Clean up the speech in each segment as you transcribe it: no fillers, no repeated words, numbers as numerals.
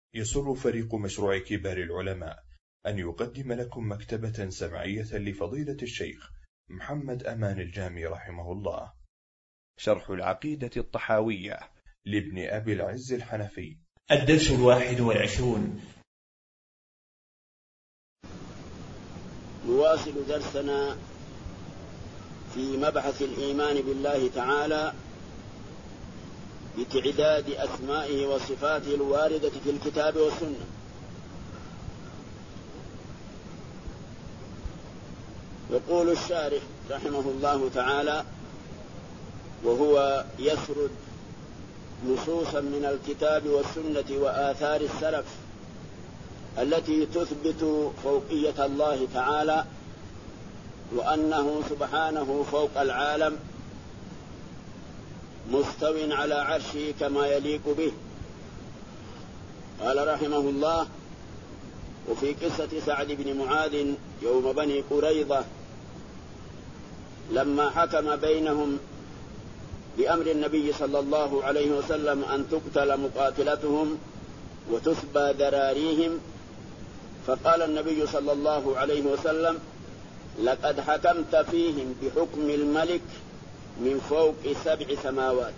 يسر فريق مشروع كبار العلماء أن يقدم لكم مكتبة سمعية لفضيلة الشيخ محمد أمان الجامي رحمه الله، شرح العقيدة الطحاوية لابن أبي العز الحنفي، الدرس 21. نواصل درسنا في مبحث الإيمان بالله تعالى بتعداد أسمائه وصفاته الواردة في الكتاب والسنة. يقول الشارح رحمه الله تعالى وهو يسرد نصوصا من الكتاب والسنة وآثار السلف التي تثبت فوقية الله تعالى وأنه سبحانه فوق العالم مستو على عرشه كما يليق به. قال رحمه الله: وفي قصة سعد بن معاذ يوم بني قريظة لما حكم بينهم بأمر النبي صلى الله عليه وسلم أن تقتل مقاتلتهم وتسبى ذراريهم، فقال النبي صلى الله عليه وسلم: لقد حكمت فيهم بحكم الملك من فوق 7 سماوات.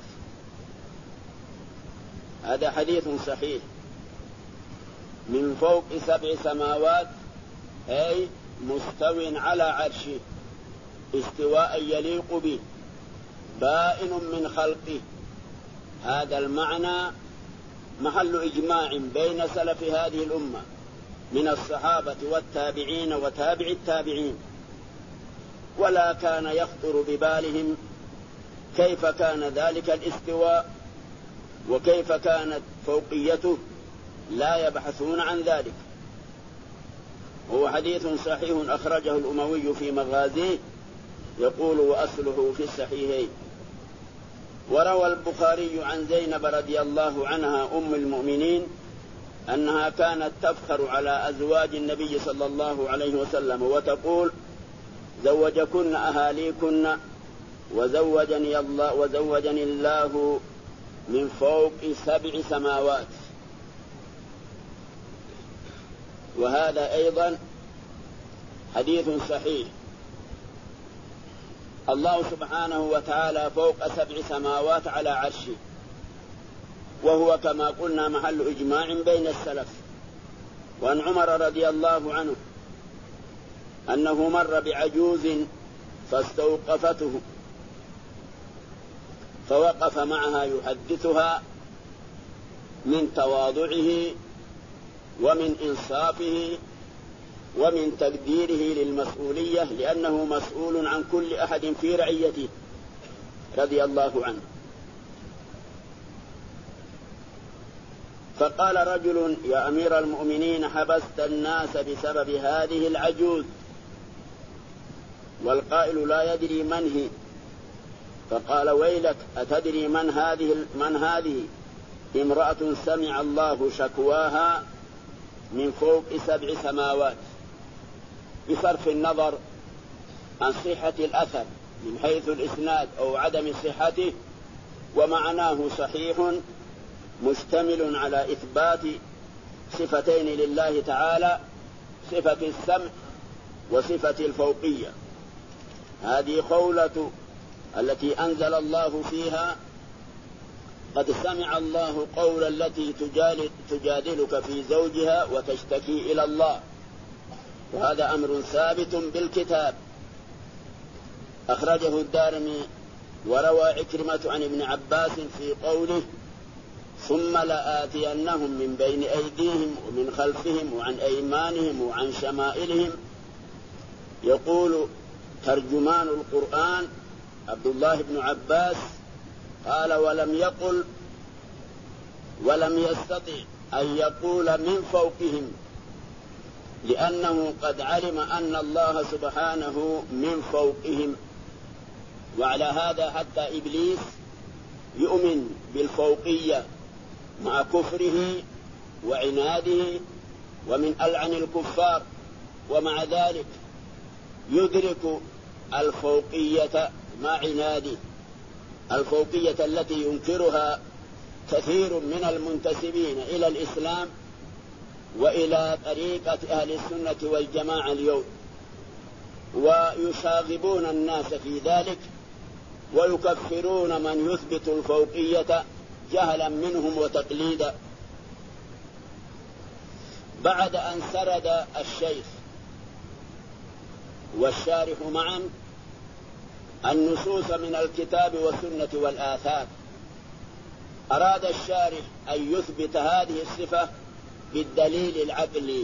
هذا حديث صحيح. من فوق 7 سماوات أي مستو على عرشه استواء يليق به، بائن من خلقه. هذا المعنى محل إجماع بين سلف هذه الأمة من الصحابة والتابعين وتابع التابعين، ولا كان يخطر ببالهم كيف كان ذلك الاستواء وكيف كانت فوقيته، لا يبحثون عن ذلك. هو حديث صحيح أخرجه الأموي في مغازيه، يقول: وأصله في الصحيحين. وروى البخاري عن زينب رضي الله عنها أم المؤمنين أنها كانت تفخر على أزواج النبي صلى الله عليه وسلم وتقول: زوجكن أهاليكن وزوجني الله من فوق 7 سماوات. وهذا أيضا حديث صحيح. الله سبحانه وتعالى فوق 7 سماوات على عرشه، وهو كما قلنا محل إجماع بين السلف. وعن عمر رضي الله عنه أنه مر بعجوز فاستوقفته فوقف معها يحدثها من تواضعه ومن إنصافه ومن تقديره للمسؤولية، لأنه مسؤول عن كل أحد في رعيته رضي الله عنه. فقال رجل: يا أمير المؤمنين، حبست الناس بسبب هذه العجوز، والقائل لا يدري من هي. فقال: ويلك، أتدري من هذه؟ امرأة سمع الله شكواها من فوق 7 سماوات، بصرف النظر عن صحة الأثر من حيث الإسناد أو عدم صحته، ومعناه صحيح مشتمل على إثبات صفتين لله تعالى: صفة السمع وصفة الفوقية. هذه قولة التي أنزل الله فيها: قد سمع الله قول التي تجادلك في زوجها وتشتكي إلى الله. وهذا أمر ثابت بالكتاب. أخرجه الدارمي. وروى عكرمة عن ابن عباس في قوله: ثم لآتينهم من بين أيديهم ومن خلفهم وعن أيمانهم وعن شمائلهم. يقول ترجمان القرآن عبد الله بن عباس قال: ولم يستطع أن يقول من فوقهم، لأنه قد علم أن الله سبحانه من فوقهم. وعلى هذا حتى إبليس يؤمن بالفوقية مع كفره وعناده ومن ألعن الكفار، ومع ذلك يدرك الفوقية مع عناده، الفوقية التي ينكرها كثير من المنتسبين إلى الإسلام وإلى طريقة أهل السنة والجماعة اليوم، ويشاغبون الناس في ذلك ويكفرون من يثبت الفوقية جهلا منهم وتقليدا. بعد أن سرد الشيخ والشارح معا النصوص من الكتاب والسنة والآثار، أراد الشارح أن يثبت هذه الصفة بالدليل العقلي،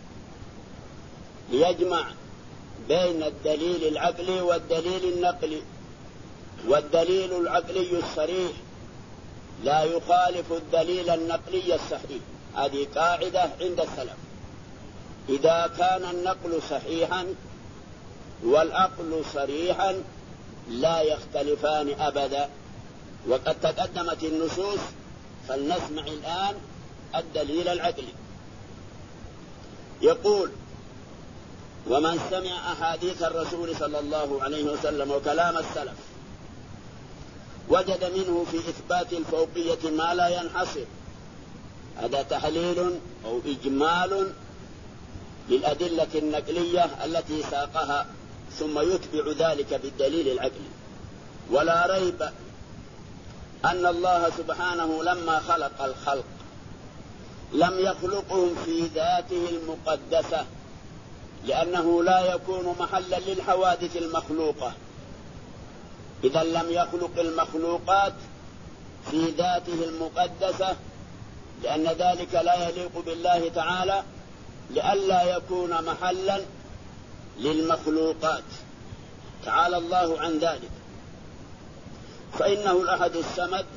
ليجمع بين الدليل العقلي والدليل النقلي. والدليل العقلي الصريح لا يخالف الدليل النقلي الصحيح، هذه قاعدة عند السلف. إذا كان النقل صحيحا والعقل صريحا لا يختلفان أبدا. وقد تقدمت النصوص، فلنسمع الآن الدليل العقلي. يقول: ومن سمع أحاديث الرسول صلى الله عليه وسلم وكلام السلف وجد منه في إثبات الفوقية ما لا ينحصر. هذا تحليل أو إجمال للأدلة النقلية التي ساقها، ثم يتبع ذلك بالدليل العقلي. ولا ريب أن الله سبحانه لما خلق الخلق لم يخلقهم في ذاته المقدسة، لأنه لا يكون محلا للحوادث المخلوقة. إذا لم يخلق المخلوقات في ذاته المقدسة، لأن ذلك لا يليق بالله تعالى، لئلا يكون محلا للمخلوقات، تعالى الله عن ذلك. فإنه الأحد الصمد.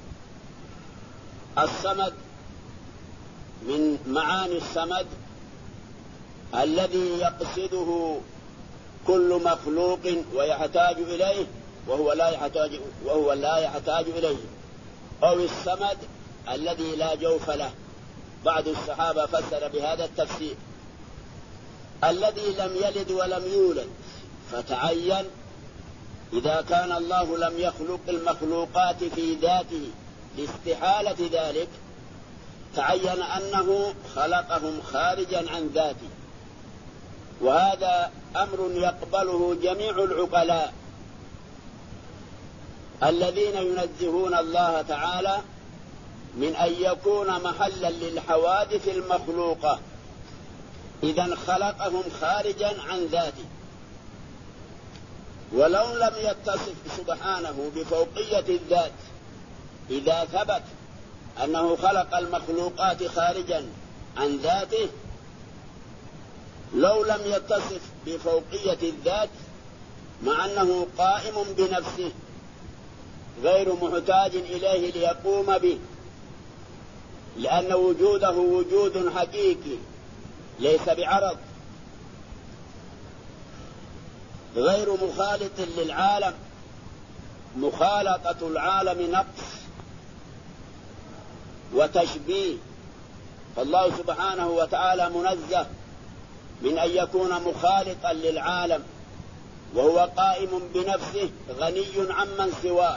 الصمد من معاني الصمد الذي يقصده كل مخلوق ويحتاج إليه وهو لا يحتاج إليه، أو الصمد الذي لا جوف له. بعض الصحابة فسر بهذا التفسير: الذي لم يلد ولم يولد، فتعين إذا كان الله لم يخلق المخلوقات في ذاته لاستحالة ذلك، تعين أنه خلقهم خارجا عن ذاته. وهذا أمر يقبله جميع العقلاء الذين ينزهون الله تعالى من أن يكون محلا للحوادث المخلوقة. إذن خلقهم خارجا عن ذاته. ولو لم يتصف سبحانه بفوقية الذات، إذا ثبت أنه خلق المخلوقات خارجا عن ذاته، لو لم يتصف بفوقية الذات مع أنه قائم بنفسه غير محتاج إليه ليقوم به، لأن وجوده وجود حقيقي ليس بعرض، غير مخالط للعالم. مخالطة العالم نقص وتشبيه، فالله سبحانه وتعالى منزه من أن يكون مخالطا للعالم، وهو قائم بنفسه غني عمن سواه.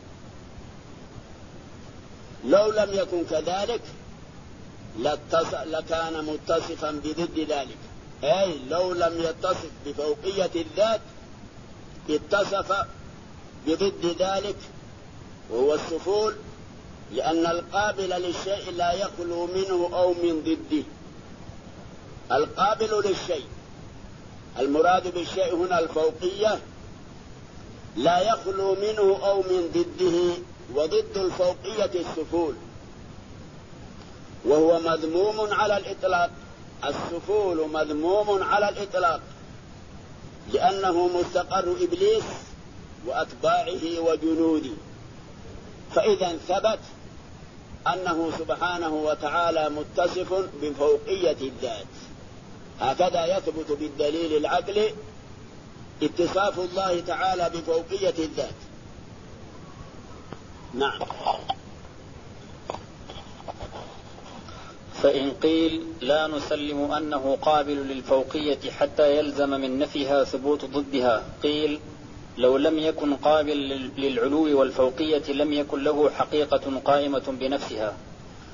لو لم يكن كذلك لكان متصفا بضد ذلك، أي لو لم يتصف بفوقية الذات اتصف بضد ذلك، وهو السفول، لأن القابل للشيء لا يخلو منه أو من ضده. القابل للشيء، المراد بالشيء هنا الفوقية، لا يخلو منه أو من ضده، وضد الفوقية السفول، وهو مذموم على الإطلاق. السفول مذموم على الإطلاق، لأنه مستقر إبليس وأتباعه وجنوده. فإذا ثبت أنه سبحانه وتعالى متصف بفوقية الذات. هكذا يثبت بالدليل العقلي اتصاف الله تعالى بفوقية الذات. نعم. فإن قيل لا نسلم أنه قابل للفوقية حتى يلزم من نفيها ثبوت ضدها، قيل لو لم يكن قابل للعلو والفوقية لم يكن له حقيقة قائمة بنفسها،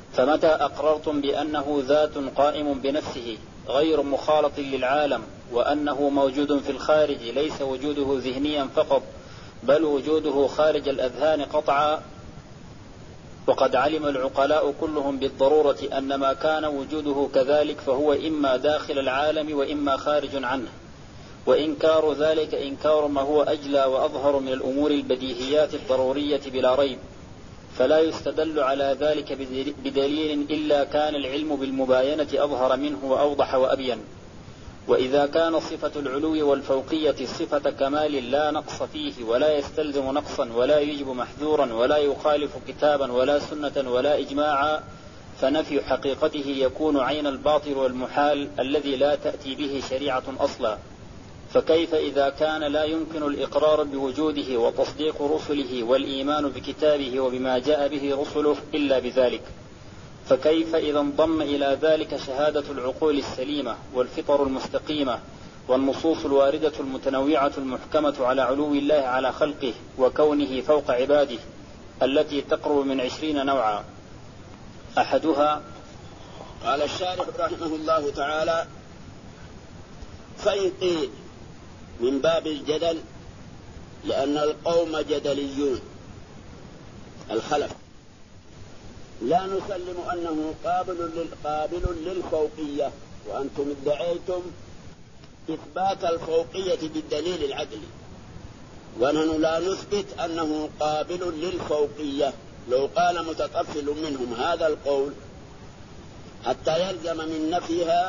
فمتى أقررتم بأنه ذات قائم بنفسه غير مخالط للعالم، وأنه موجود في الخارج ليس وجوده ذهنيا فقط بل وجوده خارج الأذهان قطعا، وقد علم العقلاء كلهم بالضرورة أن ما كان وجوده كذلك فهو إما داخل العالم وإما خارج عنه، وإنكار ذلك إنكار ما هو أجلى وأظهر من الأمور البديهيات الضرورية بلا ريب، فلا يستدل على ذلك بدليل إلا كان العلم بالمباينة أظهر منه وأوضح وأبين. وإذا كان صفة العلو والفوقية صفة كمال لا نقص فيه ولا يستلزم نقصا ولا يجب محذورا ولا يخالف كتابا ولا سنة ولا إجماعا، فنفي حقيقته يكون عين الباطل والمحال الذي لا تأتي به شريعة أصلا. فكيف إذا كان لا يمكن الإقرار بوجوده وتصديق رسله والإيمان بكتابه وبما جاء به رسله إلا بذلك؟ فكيف إذا انضم إلى ذلك شهادة العقول السليمة والفطر المستقيمة والنصوص الواردة المتنوعة المحكمة على علو الله على خلقه وكونه فوق عباده التي تقرب من 20 نوعا؟ أحدها قال الشارح رحمه الله تعالى: فإن قيل من باب الجدل، لأن القوم جدليون الخلف، لا نسلم أنه قابل للفوقية، وأنتم ادعيتم إثبات الفوقية بالدليل العقلي، ونحن لا نثبت أنه قابل للفوقية. لو قال متطفل منهم هذا القول حتى يلزم من نفيها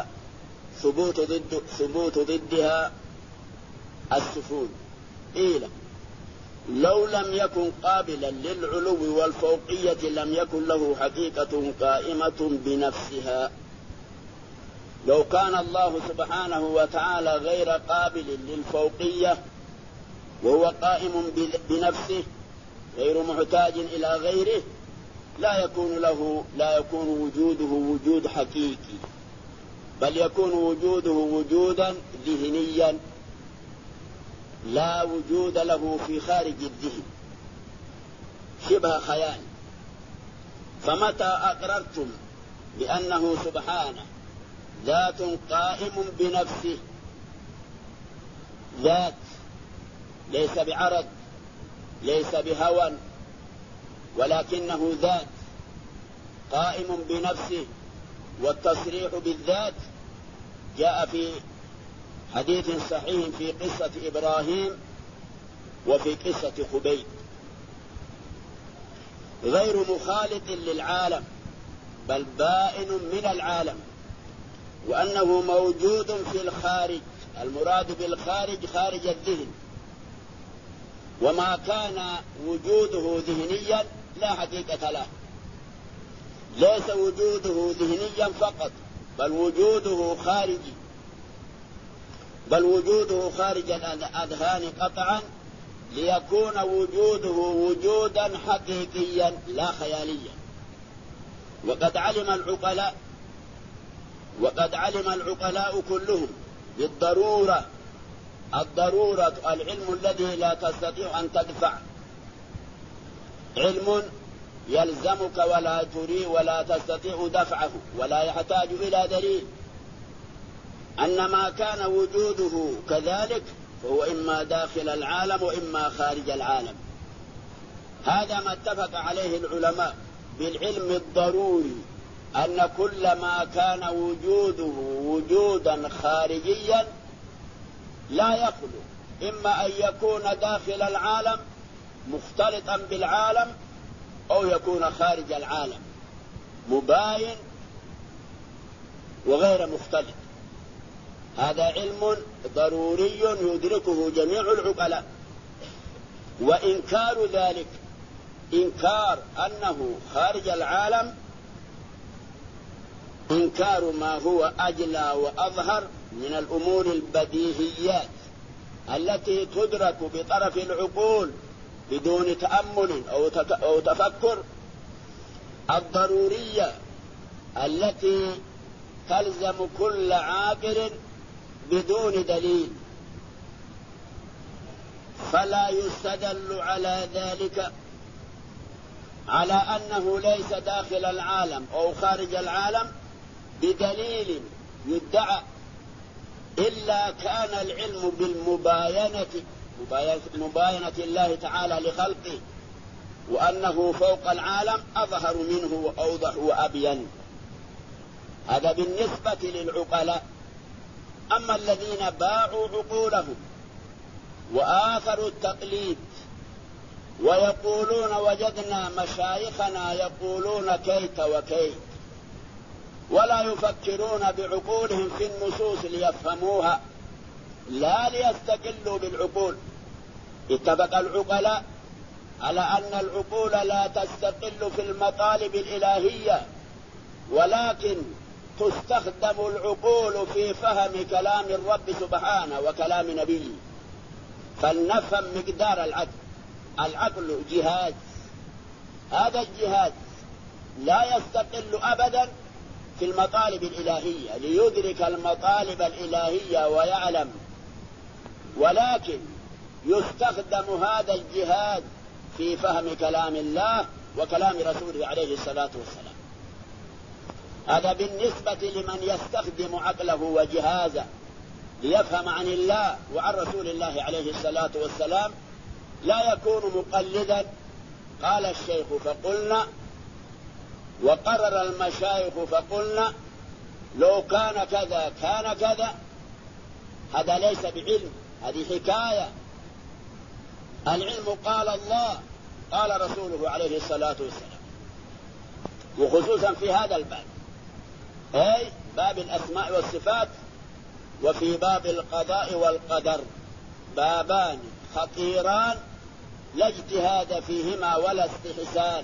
ثبوت ضدها السفول، قيل لو لم يكن قابلا للعلو والفوقية لم يكن له حقيقة قائمة بنفسها. لو كان الله سبحانه وتعالى غير قابل للفوقية وهو قائم بنفسه غير محتاج إلى غيره لا يكون وجوده وجود حقيقي، بل يكون وجوده وجودا ذهنيا لا وجود له في خارج الذهن، شبه خيال. فمتى أقررتم بأنه سبحانه ذات قائم بنفسه، ذات ليس بعرض ليس بهوى، ولكنه ذات قائم بنفسه، والتصريح بالذات جاء في حديث صحيح في قصة إبراهيم وفي قصة خبيب، غير مخالط للعالم بل بائن من العالم، وأنه موجود في الخارج، المراد بالخارج خارج الذهن، وما كان وجوده ذهنيا لا حقيقة له، ليس وجوده ذهنيا فقط بل وجوده خارج الأذهان قطعا، ليكون وجوده وجودا حقيقيا لا خياليا. وقد علم العقلاء كلهم بالضرورة، العلم الذي لا تستطيع أن تدفع، علم يلزمك ولا تري ولا تستطيع دفعه ولا يحتاج إلى دليل، أن ما كان وجوده كذلك فهو إما داخل العالم وإما خارج العالم. هذا ما اتفق عليه العلماء بالعلم الضروري، أن كل ما كان وجوده وجودا خارجيا لا يخلو إما أن يكون داخل العالم مختلطا بالعالم أو يكون خارج العالم مباين وغير مختلط. هذا علم ضروري يدركه جميع العقلاء، وإنكار ذلك، إنكار أنه خارج العالم، إنكار ما هو أجلى وأظهر من الأمور البديهيات التي تدرك بطرف العقول بدون تأمل أو تفكر، الضرورية التي تلزم كل عاقل بدون دليل، فلا يستدل على ذلك على أنه ليس داخل العالم أو خارج العالم بدليل يدعى، إلا كان العلم مباينة الله تعالى لخلقه وأنه فوق العالم أظهر منه وأوضح وأبين. هذا بالنسبة للعقلاء. أما الذين باعوا عقولهم وآثروا التقليد ويقولون وجدنا مشايخنا يقولون كيت وكيت، ولا يفكرون بعقولهم في النصوص ليفهموها لا ليستقلوا بالعقول. اتفق العقلاء على أن العقول لا تستقل في المطالب الإلهية، ولكن تستخدم العقول في فهم كلام الرب سبحانه وكلام نبيه. فلنفهم مقدار العقل. العقل جهاز، هذا الجهاز لا يستقل أبدا في المطالب الإلهية ليدرك المطالب الإلهية ويعلم، ولكن يستخدم هذا الجهاز في فهم كلام الله وكلام رسوله عليه الصلاة والسلام. هذا بالنسبة لمن يستخدم عقله وجهازه ليفهم عن الله وعن رسول الله عليه الصلاة والسلام، لا يكون مقلدا. قال الشيخ فقلنا، وقرر المشايخ فقلنا، لو كان كذا كان كذا. هذا ليس بعلم، هذه حكاية. العلم قال الله قال رسوله عليه الصلاة والسلام، وخصوصا في هذا الباب، أي باب الأسماء والصفات، وفي باب القضاء والقدر، بابان خطيران لا اجتهاد فيهما ولا استحسان،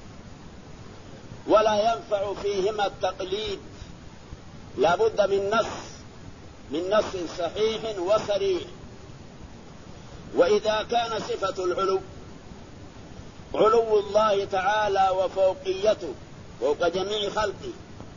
ولا ينفع فيهما التقليد. لا بد من نص صحيح وصريح. وإذا كان صفة العلو، علو الله تعالى وفوقيته فوق جميع خلقه،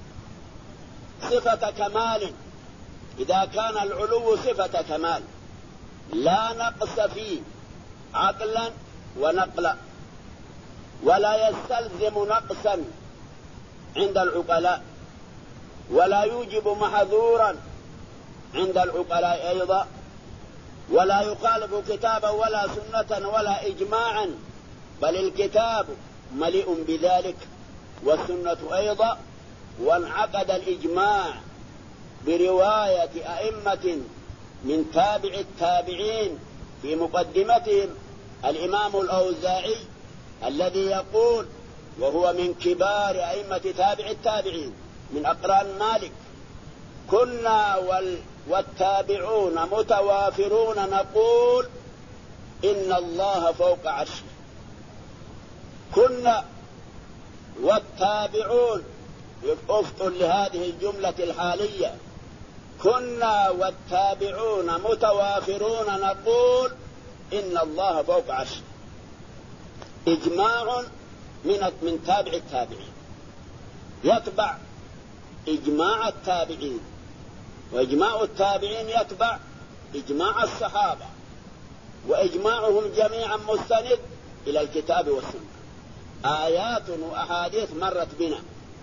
صفة كمال، إذا كان العلو صفة كمال لا نقص فيه عقلا ونقلا، ولا يستلزم نقصا عند العقلاء، ولا يوجب محظورا عند العقلاء أيضا، ولا يخالف كتابا ولا سنة ولا إجماعا، بل الكتاب مليء بذلك والسنة أيضا. وانعقد الإجماع برواية أئمة من تابع التابعين، في مقدمتهم الإمام الأوزاعي الذي يقول، وهو من كبار أئمة تابع التابعين من أقران مالك: كنا والتابعون متوافرون نقول إن الله فوق عرشه. كنا والتابعون، افطن لهذه الجملة الحالية، كنا والتابعون متوافرون نقول إن الله فوق عرشه. إجماع من تابع التابعين يتبع إجماع التابعين، وإجماع التابعين يتبع إجماع الصحابة، وإجماعهم جميعا مستند إلى الكتاب والسنة. آيات وأحاديث مرت بنا.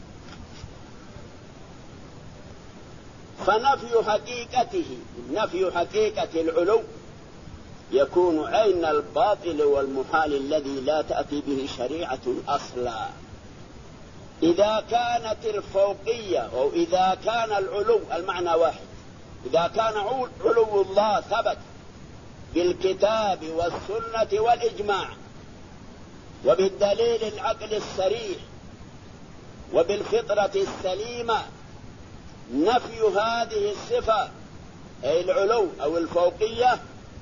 نفي حقيقة العلو يكون عين الباطل والمحال الذي لا تأتي به شريعة أصلا. إذا كانت الفوقية أو إذا كان العلو المعنى واحد، إذا كان علو الله ثبت بالكتاب والسنة والإجماع وبالدليل العقل الصريح وبالفطرة السليمة، نفي هذه الصفة أي العلو أو الفوقية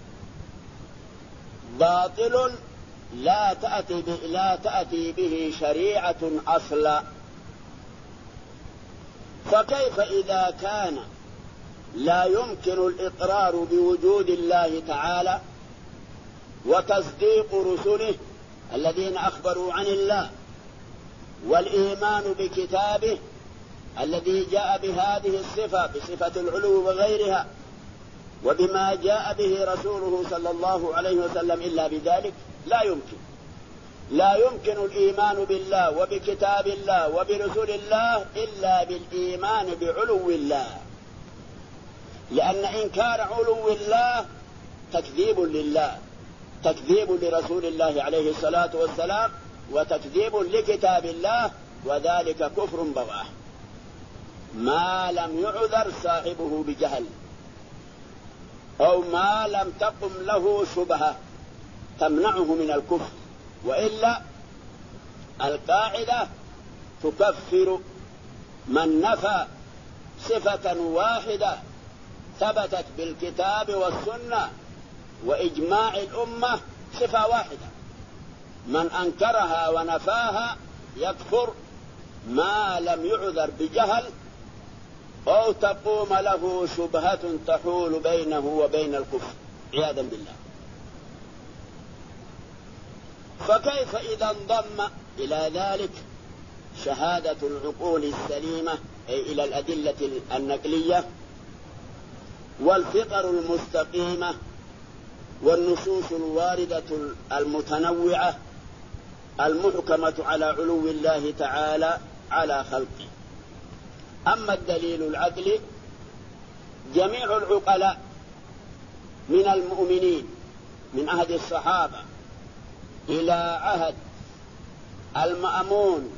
باطل لا تأتي به شريعة أصلا. فكيف إذا كان لا يمكن الإقرار بوجود الله تعالى وتصديق رسله الذين أخبروا عن الله، والإيمان بكتابه الذي جاء بهذه الصفة بصفة العلو وغيرها، وبما جاء به رسوله صلى الله عليه وسلم، إلا بذلك لا يمكن. لا يمكن الإيمان بالله وبكتاب الله وبرسول الله إلا بالإيمان بعلو الله، لأن إنكار علو الله تكذيب لله، تكذيب لرسول الله عليه الصلاة والسلام، وتكذيب لكتاب الله، وذلك كفر بواح ما لم يعذر صاحبه بجهل أو ما لم تقم له شبهة تمنعه من الكفر، وإلا القاعدة تكفر من نفى صفة واحدة ثبتت بالكتاب والسنة وإجماع الأمة، صفة واحدة، من أنكرها ونفاها يكفر ما لم يعذر بجهل أو تقوم له شبهة تحول بينه وبين الكفر عياذا بالله. فكيف إذا انضم إلى ذلك شهادة العقول السليمة أي إلى الأدلة النقلية والفطر المستقيمة والنصوص الواردة المتنوعة المحكمة على علو الله تعالى على خلقه. أما الدليل العقلي جميع العقلاء من المؤمنين من عهد الصحابة إلى عهد المأمون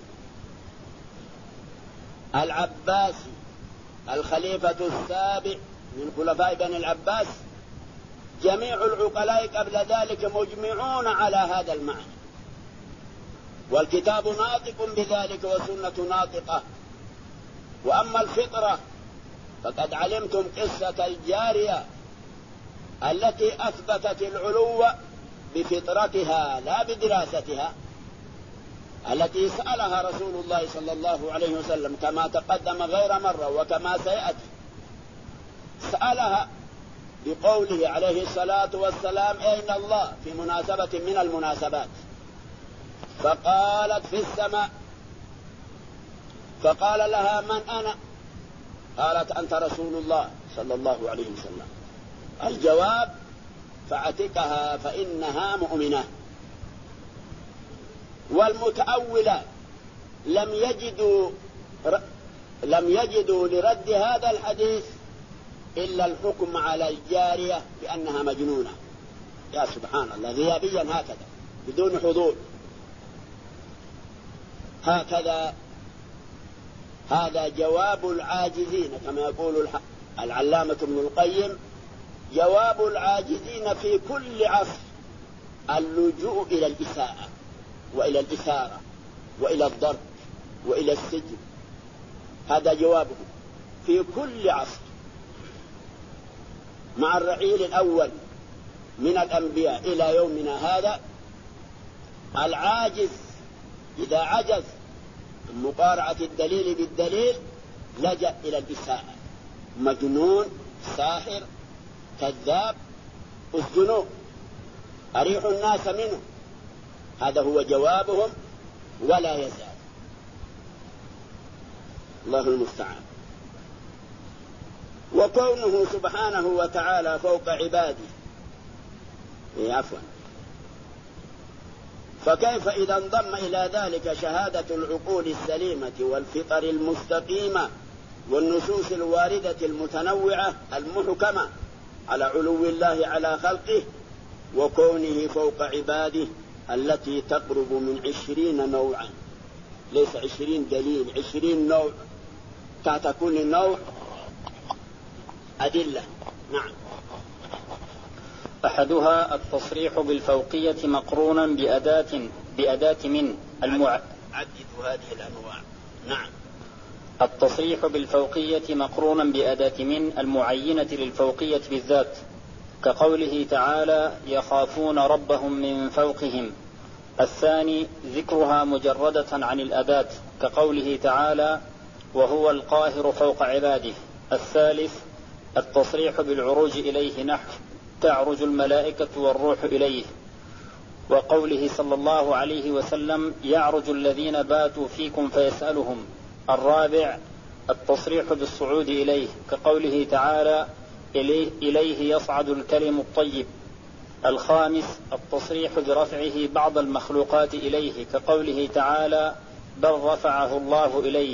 العباسي الخليفة السابع من خلفاء بني العباس، جميع العقلاء قبل ذلك مجمعون على هذا المعنى، والكتاب ناطق بذلك والسنة ناطقة. وأما الفطرة فقد علمتم قصة الجارية التي أثبتت العلو بفطرتها لا بدراستها، التي سألها رسول الله صلى الله عليه وسلم كما تقدم غير مرة وكما سيأتي، سألها بقوله عليه الصلاة والسلام أين الله في مناسبة من المناسبات، فقالت في السماء، فقال لها من أنا؟ قالت أنت رسول الله صلى الله عليه وسلم. الجواب فعتقها فإنها مؤمنة. والمتأولة لم يجدوا لرد هذا الحديث إلا الحكم على الجارية بأنها مجنونة. يا سبحان الله، غيابيا هكذا بدون حضور هكذا. هذا جواب العاجزين كما يقول العلامة ابن القيم، جواب العاجزين في كل عصر اللجوء إلى الإساءة وإلى الإثارة وإلى الضرب وإلى السجن، هذا جوابه في كل عصر. مع الرعيل الأول من الأنبياء إلى يومنا هذا، العاجز إذا عجز عن مقارعة الدليل بالدليل لجأ إلى الإساءة، مجنون، ساحر، كذاب، اسجنوه، أريحوا الناس منه، هذا هو جوابهم ولا يزال. الله المستعان. وكونه سبحانه وتعالى فوق عباده، عفوا، فكيف إذا انضم إلى ذلك شهادة العقول السليمة والفطر المستقيمة والنصوص الواردة المتنوعة المحكمة على علو الله على خلقه وكونه فوق عباده التي تقرب من 20 نوعا، ليس 20 دليل، 20 نوع، تحت كل نوع أدلة. نعم. أحدها التصريح بالفوقية مقرونا بأداة من عددوا هذه الأنواع. نعم. التصريح بالفوقية مقرونا بأداة من المعينة للفوقية بالذات، كقوله تعالى يخافون ربهم من فوقهم. الثاني ذكرها مجردة عن الأداة، كقوله تعالى وهو القاهر فوق عباده. الثالث التصريح بالعروج إليه، نحو تعرج الملائكة والروح إليه، وقوله صلى الله عليه وسلم يعرج الذين باتوا فيكم فيسألهم. الرابع التصريح بالصعود إليه، كقوله تعالى إليه يصعد الكلم الطيب. الخامس التصريح برفعه بعض المخلوقات إليه كقوله تعالى بل رفعه الله إليه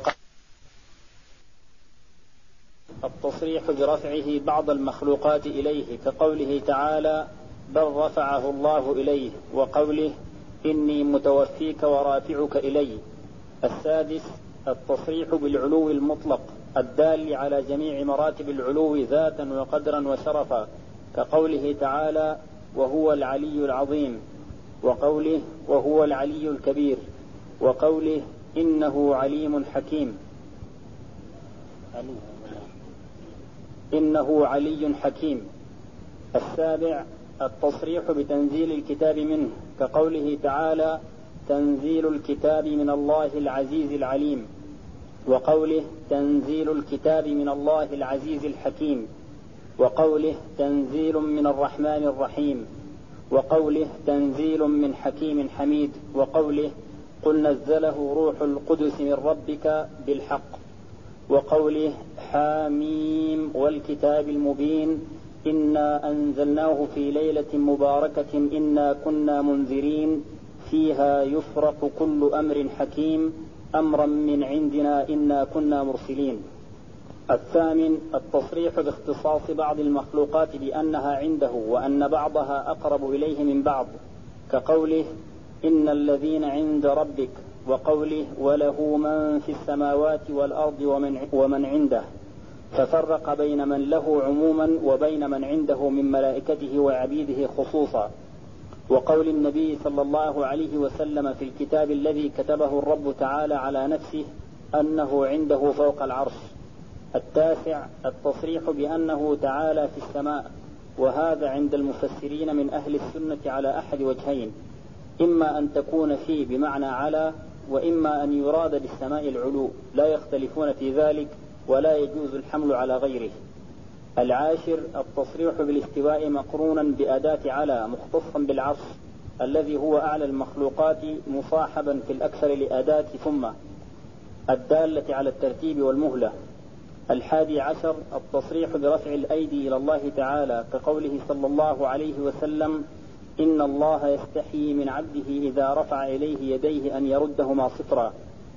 التصريح برفعه بعض المخلوقات إليه كقوله تعالى بل رفعه الله إليه وقوله إني متوفيك ورافعك إلي. السادس التصريح بالعلو المطلق الدال على جميع مراتب العلو ذاتا وقدرا وشرفا كقوله تعالى وهو العلي العظيم وقوله وهو العلي الكبير وقوله إنه عليم حكيم إنه علي حكيم. السابع التصريح بتنزيل الكتاب منه كقوله تعالى تنزيل الكتاب من الله العزيز العليم وقوله تنزيل الكتاب من الله العزيز الحكيم وقوله تنزيل من الرحمن الرحيم وقوله تنزيل من حكيم حميد وقوله قل نزله روح القدس من ربك بالحق وقوله حاميم والكتاب المبين إنا أنزلناه في ليلة مباركة إنا كنا منذرين فيها يفرق كل أمر حكيم أمرا من عندنا إنا كنا مرسلين. الثامن التصريح باختصاص بعض المخلوقات بأنها عنده وأن بعضها أقرب إليه من بعض كقوله إن الذين عند ربك وقوله وله من في السماوات والأرض ومن عنده ففرق بين من له عموما وبين من عنده من ملائكته وعبيده خصوصا وقول النبي صلى الله عليه وسلم في الكتاب الذي كتبه الرب تعالى على نفسه أنه عنده فوق العرش. التاسع التصريح بأنه تعالى في السماء وهذا عند المفسرين من أهل السنة على أحد وجهين إما أن تكون فيه بمعنى على وإما أن يراد بالسماء العلو لا يختلفون في ذلك ولا يجوز الحمل على غيره. العاشر التصريح بالاستواء مقرونا بأداة على مختصا بالعرش الذي هو أعلى المخلوقات مصاحبا في الأكثر لأداة ثم الدالة على الترتيب والمهلة. الحادي عشر التصريح برفع الأيدي إلى الله تعالى كقوله صلى الله عليه وسلم إن الله يستحيي من عبده إذا رفع إليه يديه أن يردهما صفرا.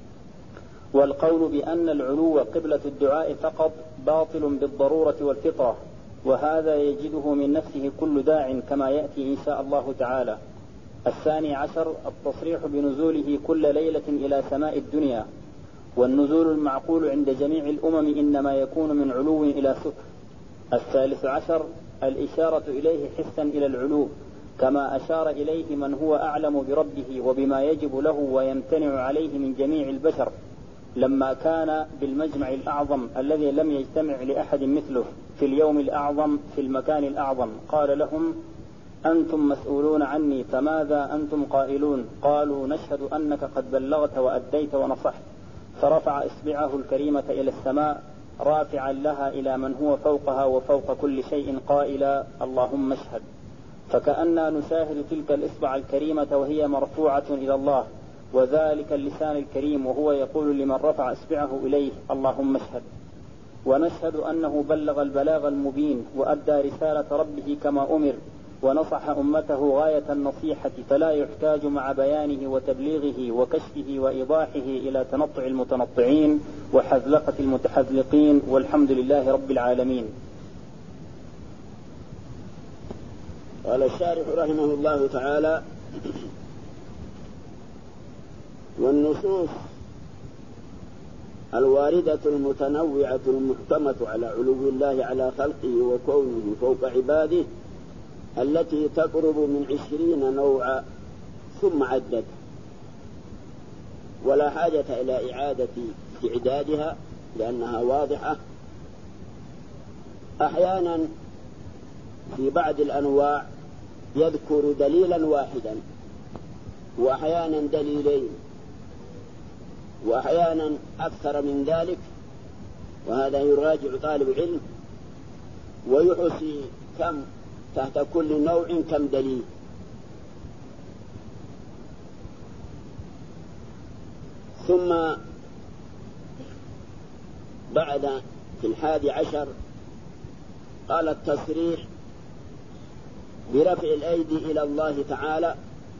والقول بأن العلو قبلة الدعاء فقط باطل بالضرورة والفطرة وهذا يجده من نفسه كل داع كما يأتي إن شاء الله تعالى. الثاني عشر التصريح بنزوله كل ليلة إلى سماء الدنيا والنزول المعقول عند جميع الأمم إنما يكون من علو إلى سفل. الثالث عشر الإشارة إليه حسا إلى العلو كما أشار إليه من هو أعلم بربه وبما يجب له ويمتنع عليه من جميع البشر لما كان بالمجمع الأعظم الذي لم يجتمع لأحد مثله في اليوم الأعظم في المكان الأعظم قال لهم أنتم مسؤولون عني فماذا أنتم قائلون؟ قالوا نشهد أنك قد بلغت وأديت ونصحت فرفع إصبعه الكريمة إلى السماء رافعا لها إلى من هو فوقها وفوق كل شيء قائلا اللهم اشهد فكأننا نشاهد تلك الإصبع الكريمة وهي مرفوعة إلى الله وذلك اللسان الكريم وهو يقول لمن رفع إصبعه إليه اللهم اشهد. ونشهد أنه بلغ البلاغ المبين وأدى رسالة ربه كما أمر ونصح أمته غاية النصيحة فلا يحتاج مع بيانه وتبليغه وكشفه وإيضاحه إلى تنطع المتنطعين وحذلقة المتحذلقين والحمد لله رب العالمين. قال الشارح رحمه الله تعالى والنصوص الواردة المتنوعة المحكمة على علو الله على خلقه وكونه فوق عباده التي تقرب من 20 نوعا ثم عدت ولا حاجة إلى إعادة إعدادها لأنها واضحة. أحيانا في بعض الأنواع يذكر دليلا واحدا وأحيانا دليلين وأحيانا أكثر من ذلك وهذا يراجع طالب علم ويحصي كم تحت كل نوع كم دليل. ثم بعد في 11 قال التصريح برفع الأيدي إلى الله تعالى،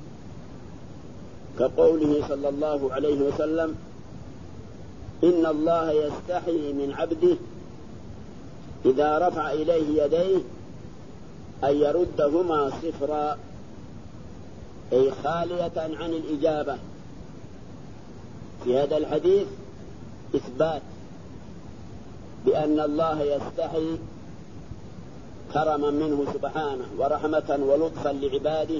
كقوله صلى الله عليه وسلم: إن الله يستحي من عبده إذا رفع إليه يديه أن يردهما صفرا، أي خالية عن الإجابة. في هذا الحديث إثبات بأن الله يستحي كرما منه سبحانه ورحمة ولطفا لعباده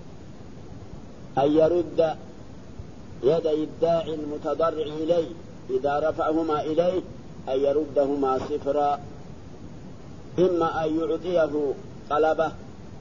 أن يرد يدي الداعي المتضرع إليه إذا رفعهما إليه، أن يردهما صفرا، إما أن يعطيه طلبه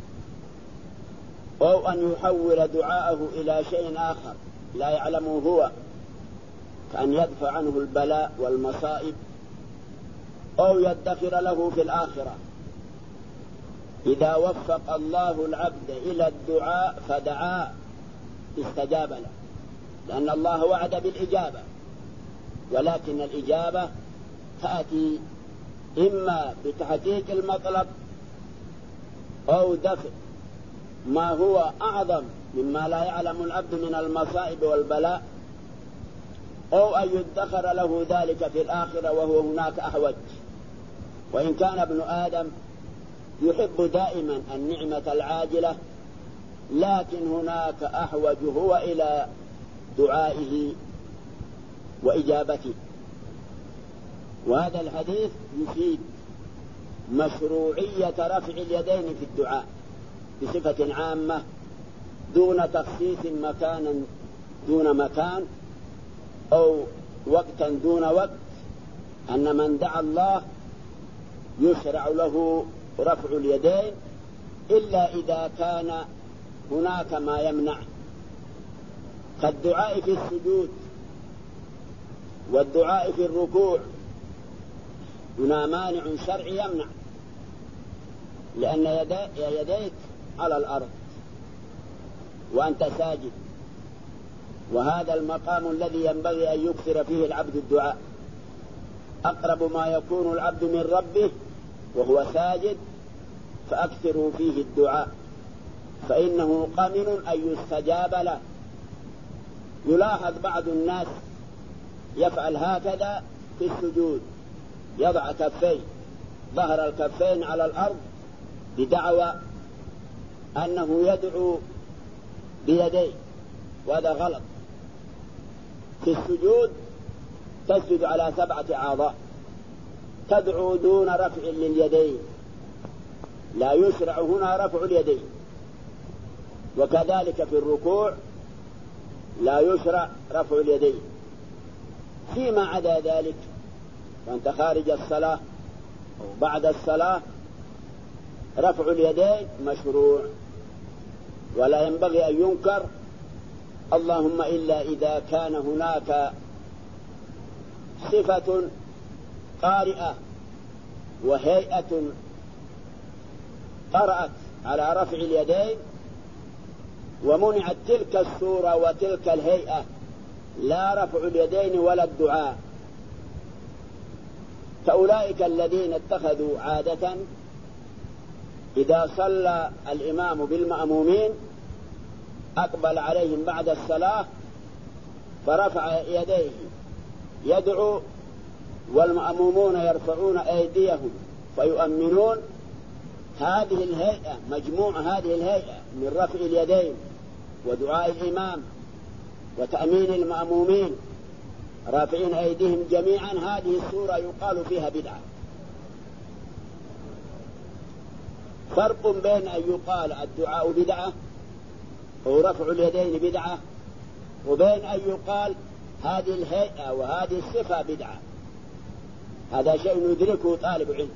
أو أن يحول دعاءه إلى شيء آخر لا يعلمه هو، كأن يدفع عنه البلاء والمصائب، أو يدخر له في الآخرة. إذا وفق الله العبد إلى الدعاء فدعا استجاب له، لأن الله وعد بالإجابة، ولكن الإجابة تأتي إما بتحقيق المطلب أو دفع ما هو أعظم مما لا يعلم العبد من المصائب والبلاء، أو أن يدخر له ذلك في الآخرة وهو هناك أحوج. وإن كان ابن آدم يحب دائما النعمة العاجلة، لكن هناك أحوج هو إلى دعائه وإجابته. وهذا الحديث يفيد مشروعية رفع اليدين في الدعاء بصفة عامة دون تخصيص مكانا دون مكان أو وقتا دون وقت، أن من دعا الله يشرع له رفع اليدين إلا إذا كان هناك ما يمنع، كالدعاء في السجود والدعاء في الركوع. هنا مانع شرعي يمنع، لأن يديك على الأرض وأنت ساجد، وهذا المقام الذي ينبغي أن يكثر فيه العبد الدعاء. أقرب ما يكون العبد من ربه وهو ساجد، فأكثروا فيه الدعاء، فإنه قمن أن يستجاب له. يلاحظ بعض الناس يفعل هكذا في السجود، يضع كفيه ظهر الكفين على الأرض بدعوى أنه يدعو بيديه، وهذا غلط. في السجود تسجد على 7 أعضاء، تدعو دون رفع لليدين، لا يشرع هنا رفع اليدين. وكذلك في الركوع لا يشرع رفع اليدين. فيما عدا ذلك وأنت خارج الصلاة أو بعد الصلاة رفع اليدين مشروع ولا ينبغي أن ينكر، اللهم إلا إذا كان هناك صفة قارئة وهيئة قرأت على رفع اليدين ومنعت تلك الصورة وتلك الهيئة، لا رفع اليدين ولا الدعاء. فأولئك الذين اتخذوا عادة إذا صلى الإمام بالمأمومين أقبل عليهم بعد الصلاة فرفع يديه يدعو، والمأمومون يرفعون أيديهم فيؤمنون. هذه الهيئة مجموع هذه الهيئة من رفع اليدين ودعاء الإمام وتأمين المأمومين رافعين أيديهم جميعا، هذه السورة يقال فيها بدعة. فرق بين أن يقال الدعاء بدعة أو رفع اليدين بدعة، وبين أن يقال هذه الهيئة وهذه الصفة بدعة. هذا شيء يدركه طالب علم.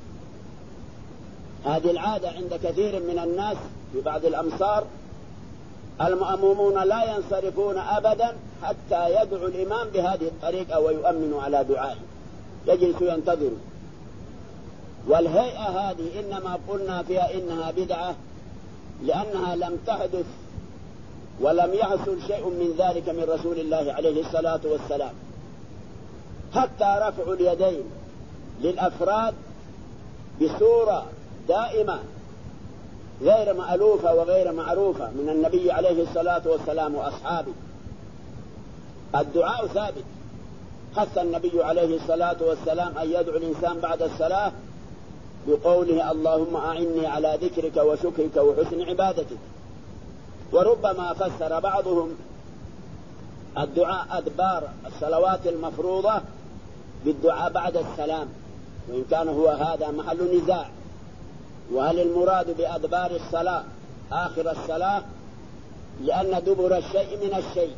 هذه العادة عند كثير من الناس في بعض الأمصار، المأمومون لا ينصرفون أبدا حتى يدعو الإمام بهذه الطريقة ويؤمنوا على دعائه، يجلسوا ينتظروا. والهيئة هذه إنما قلنا فيها إنها بدعة لأنها لم تحدث ولم يحصل شيء من ذلك من رسول الله عليه الصلاة والسلام. حتى رفع اليدين للأفراد بصورة دائمة غير مألوفة وغير معروفة من النبي عليه الصلاة والسلام وأصحابه. الدعاء ثابت، حث النبي عليه الصلاة والسلام أن يدعو الإنسان بعد الصلاة بقوله اللهم أعني على ذكرك وشكرك وحسن عبادتك. وربما فسر بعضهم الدعاء أدبار الصلوات المفروضة بالدعاء بعد السلام، وإن كان هو هذا محل نزاع، وهل المراد بأدبار الصلاة آخر الصلاة، لأن دبر الشيء من الشيء،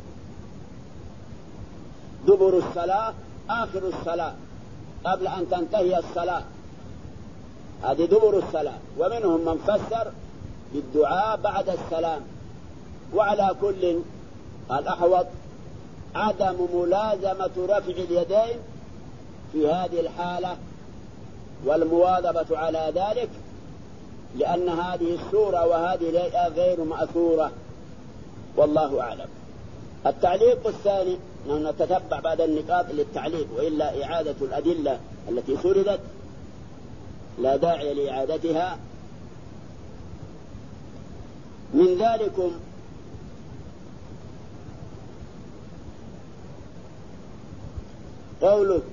دبر الصلاة آخر الصلاة قبل أن تنتهي الصلاة، هذه دبر الصلاة. ومنهم من فسر بالدعاء بعد السلام. وعلى كل الأحوط عدم ملازمة رفع اليدين في هذه الحالة والمواظبة على ذلك، لأن هذه السورة وهذه الهيئة غير مأثورة، والله أعلم. التعليق الثاني، نتتبع بعد النقاط للتعليق، وإلا إعادة الأدلة التي سردت لا داعي لإعادتها. من ذلكم قوله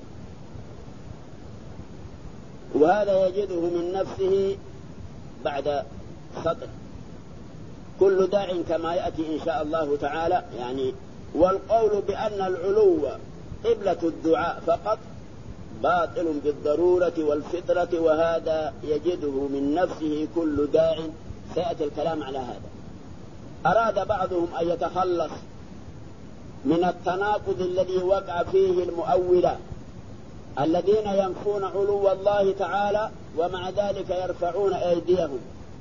وهذا يجده من نفسه بعد سطر كل داع كما يأتي إن شاء الله تعالى، يعني والقول بأن العلو قبلة الدعاء فقط باطل بالضرورة والفطرة، وهذا يجده من نفسه كل داع، سيأتي الكلام على هذا. أراد بعضهم أن يتخلص من التناقض الذي وقع فيه المؤولة الذين ينفون علو الله تعالى ومع ذلك يرفعون أيديهم.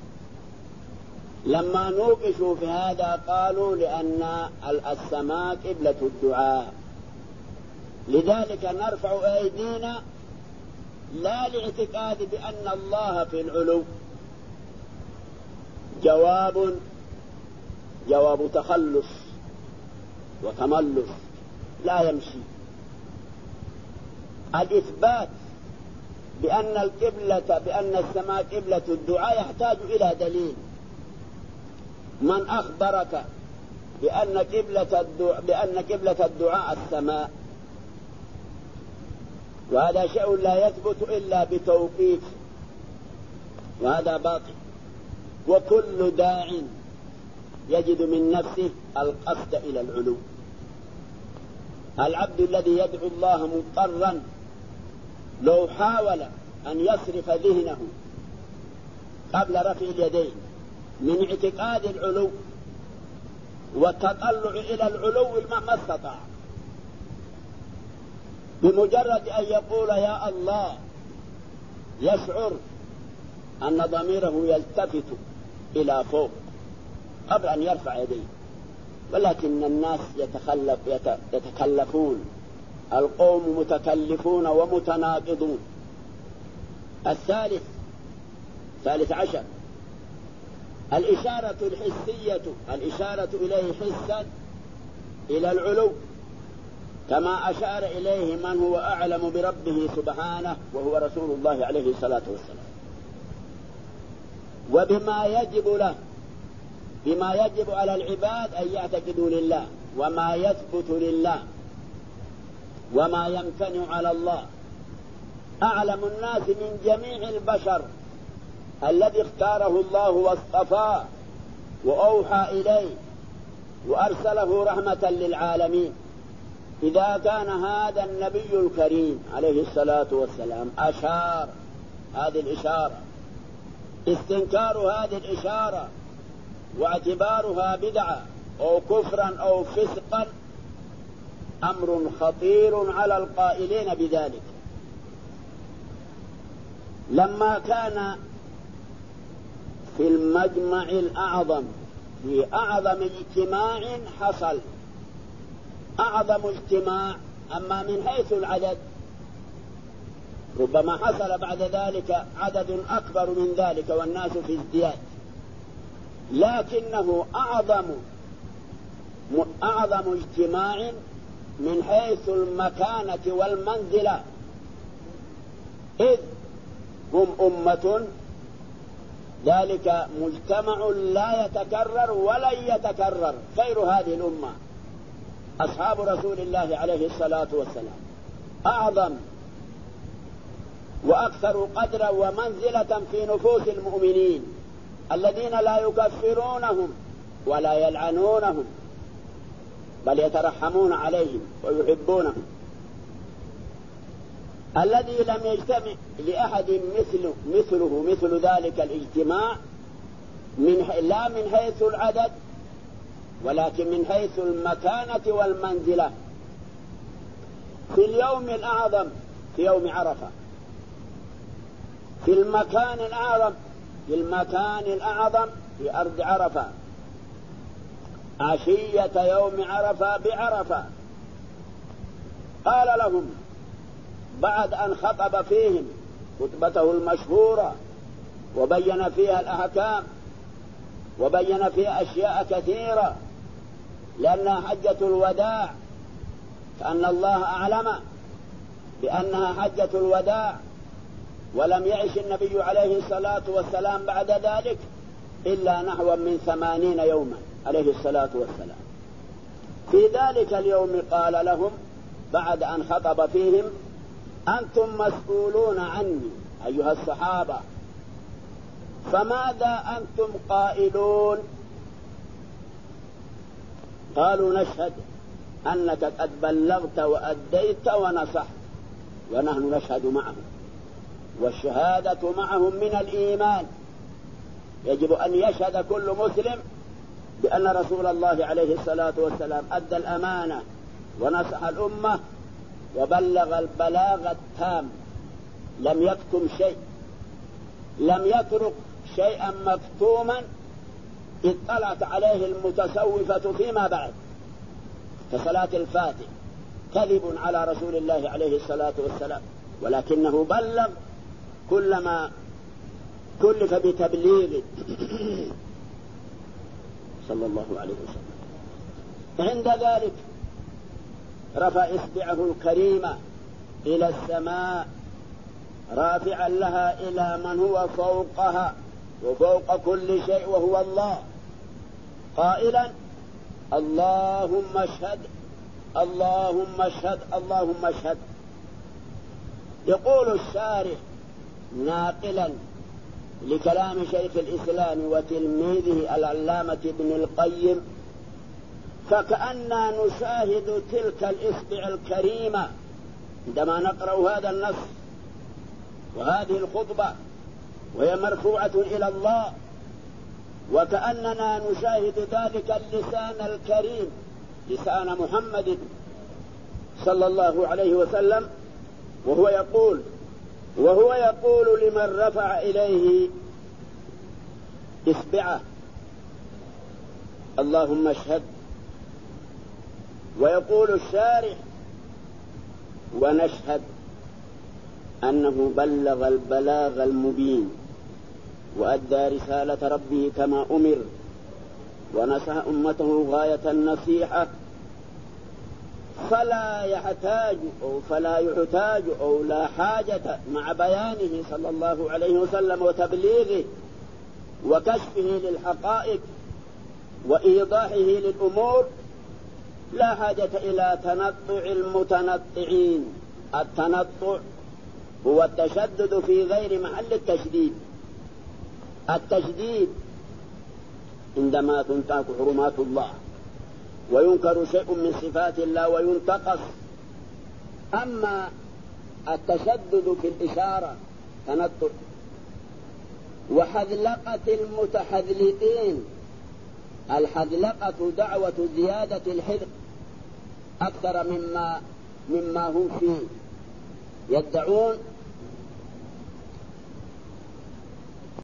لما نوقشوا في هذا قالوا لأن السماء قبلة الدعاء، لذلك نرفع أيدينا لا لاعتقاد بأن الله في العلو. جواب تخلص وتملص لا يمشي. الإثبات بأن السماء قبلة الدعاء يحتاج إلى دليل. من أخبرك بأن قبلة الدعاء السماء؟ وهذا شيء لا يثبت إلا بتوقيف، وهذا باطل. وكل داع يجد من نفسه القصد إلى العلو. العبد الذي يدعو الله مضطرا لو حاول أن يصرف ذهنه قبل رفع اليدين من اعتقاد العلو والتطلع إلى العلو ما استطاع. بمجرد أن يقول يا الله يشعر أن ضميره يلتفت إلى فوق قبل أن يرفع يديه. ولكن الناس يتكلفون، القوم متكلفون ومتناقضون. الثالث عشر الإشارة الحسية، الإشارة إليه حسا إلى العلو، كما أشار إليه من هو أعلم بربه سبحانه وهو رسول الله عليه الصلاة والسلام، وبما يجب له، بما يجب على العباد أن يعتقدوا لله، وما يثبت لله، وما يمتنع على الله. أعلم الناس من جميع البشر الذي اختاره الله واصطفاه وأوحى إليه وأرسله رحمة للعالمين. إذا كان هذا النبي الكريم عليه الصلاة والسلام أشار هذه الإشارة، استنكار هذه الإشارة واعتبارها بدعة أو كفرا أو فسقا أمر خطير على القائلين بذلك. لما كان في المجمع الأعظم، في أعظم اجتماع حصل، أعظم اجتماع، أما من حيث العدد ربما حصل بعد ذلك عدد أكبر من ذلك والناس في ازدياد، لكنه أعظم اجتماع من حيث المكانة والمنزلة، إذ هم أمة ذلك مجتمع لا يتكرر ولن يتكرر خير هذه الأمة أصحاب رسول الله عليه الصلاة والسلام، أعظم وأكثر قدرا ومنزلة في نفوس المؤمنين الذين لا يكفرونهم ولا يلعنونهم بل يترحمون عليهم ويحبونهم. الذي لم يجتمع لأحد مثل ذلك الاجتماع لا من حيث العدد ولكن من حيث المكانة والمنزلة في اليوم الأعظم في يوم عرفة، في المكان الأعظم في أرض عرفة، عشية يوم عرفة بعرفة. قال لهم بعد أن خطب فيهم خطبته المشهورة وبين فيها الأحكام وبين فيها أشياء كثيرة لأنها حجة الوداع، كأن الله أعلم بأنها حجة الوداع، ولم يعش النبي عليه الصلاة والسلام بعد ذلك إلا نحو من 80 يوما عليه الصلاة والسلام. في ذلك اليوم قال لهم بعد أن خطب فيهم: أنتم مسؤولون عني أيها الصحابة، فماذا أنتم قائلون؟ قالوا: نشهد أنك قد بلغت وأديت ونصحت، ونحن نشهد معهم، والشهادة معهم من الإيمان. يجب أن يشهد كل مسلم بأن رسول الله عليه الصلاة والسلام أدى الأمانة ونصح الأمة وبلغ البلاغ التام، لم يكتم شيء، لم يترك شيئا مكتوما اطلعت عليه المتصوفة فيما بعد كصلاة الفاتح، كذب على رسول الله عليه الصلاة والسلام، ولكنه بلغ كل ما كلف بتبليغه صلى الله عليه وسلم. عند ذلك رفع إصبعه الكريمة إلى السماء رافعا لها إلى من هو فوقها وفوق كل شيء وهو الله، قائلا: اللهم اشهد اللهم اشهد اللهم اشهد. يقول الشارح ناقلا لكلام شيخ الإسلام وتلميذه العلامة ابن القيم: فكأننا نشاهد تلك الإصبع الكريمة عندما نقرأ هذا النص وهذه الخطبة وهي مرفوعة إلى الله، وكأننا نشاهد ذلك اللسان الكريم لسان محمد صلى الله عليه وسلم وهو يقول لمن رفع إليه إصبعه: اللهم اشهد. ويقول الشارح: ونشهد أنه بلغ البلاغ المبين وأدى رسالة ربه كما أمر ونصح أمته غاية النصيحة، فلا يحتاج أو لا حاجة مع بيانه صلى الله عليه وسلم وتبليغه وكشفه للحقائق وإيضاحه للأمور، لا حاجة إلى تنطع المتنطعين. التنطع هو التشدد في غير محل التشديد. التشديد عندما تنتهك حرمات الله وينكر شيء من صفات الله وينتقص. أما التشدد في الإشارة تنطع. وحذلقة المتحذلقين، الحذلقة دعوة زيادة الحذق أكثر مما هم فيه، يدعون